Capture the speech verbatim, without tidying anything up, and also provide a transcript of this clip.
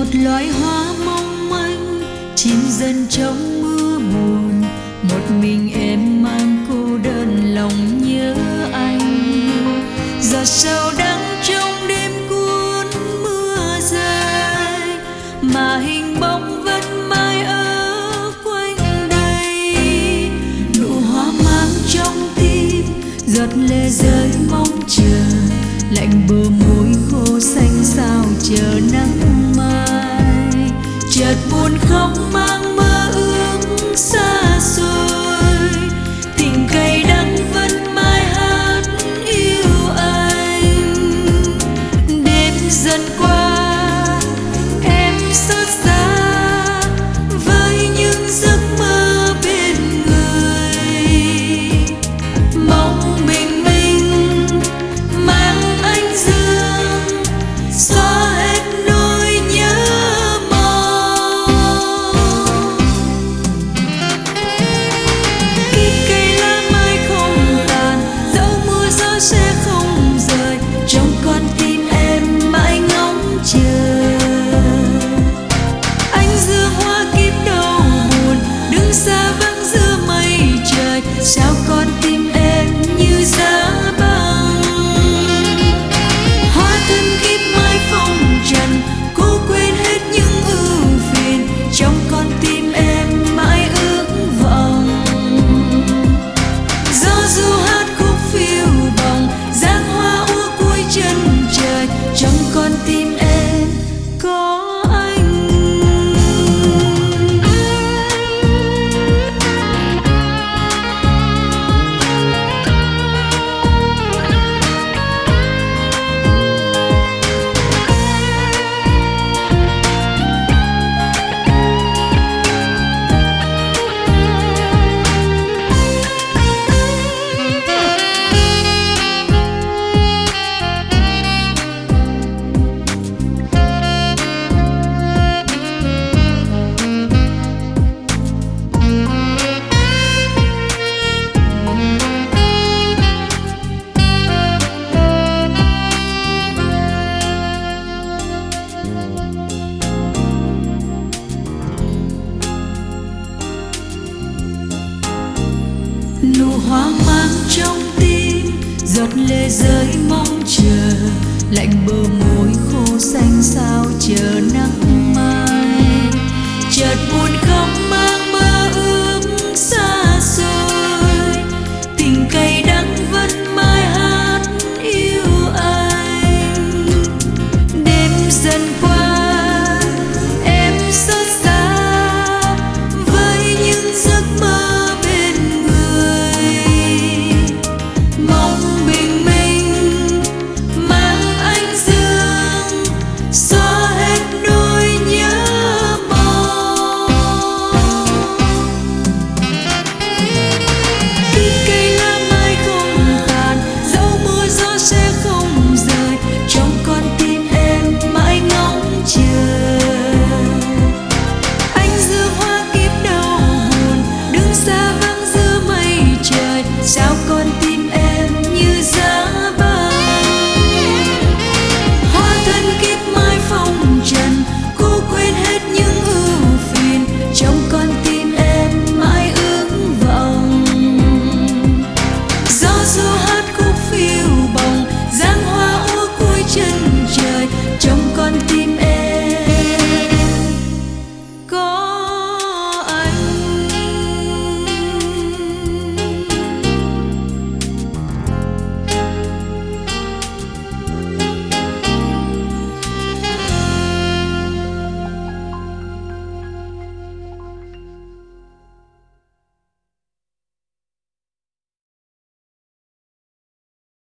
loài hoa mong manh chim dần trong mưa buồn, một mình em mang cô đơn lòng nhớ anh. Giọt sầu đắng trong đêm cuốn mưa dài, mà hình bóng vẫn mãi ở quanh đây. Nụ hoa mang trong tim, giọt lệ rơi mong chờ, lạnh bờ môi khô xanh sao chờ nắng mai. Chợt buồn khóc mang mơ ước xa xôi, tình cay đắng vẫn mãi hát yêu anh. Đêm dần qua em xót xa với những giấc mơ bên người, mong bình minh mang ánh dương xóa hết nỗi nhớ mong. Khi cây lá mai không tàn, dẫu mưa gió sẽ không rời, trong con tim em mãi ngóng chờ. Anh dương hoa kiếp đau buồn, đứng xa vắng giữa mây trời, sao con tim em như giá băng. Hóa thân kiếp mai phong trần, cố quên hết những ưu phiền, trong con tim em mãi ước vọng. Gió du hát khúc phiêu bồng, dáng hoa úa cuối chân trời, trong con tim em có anh. Nụ hoa mang trong tim, giọt lệ rơi mong chờ, lạnh bờ môi khô xanh sao chờ nắng mai. Chợt buồn khóc mang mơ ước xa xôi, tình cay đắng vẫn mãi hát yêu anh. Đêm dần qua em xót xa với những giấc mơ bên người, mong bình minh mang ánh dương xóa hết nỗi nhớ mong. Khi cây lá mai không tàn, dẫu mưa gió sẽ không rời, trong con tim em mãi ngóng chờ. Anh dương hoa kiếp đau buồn, đứng xa vắng giữa mây trời, sao con tim em như giá băng. Hóa thân kiếp mai phong trần, cố quên hết những ưu phiền, trong con tim em mãi ước vọng. Gió du hát khúc phiêu bồng, dáng hoa úa cuối chân trời,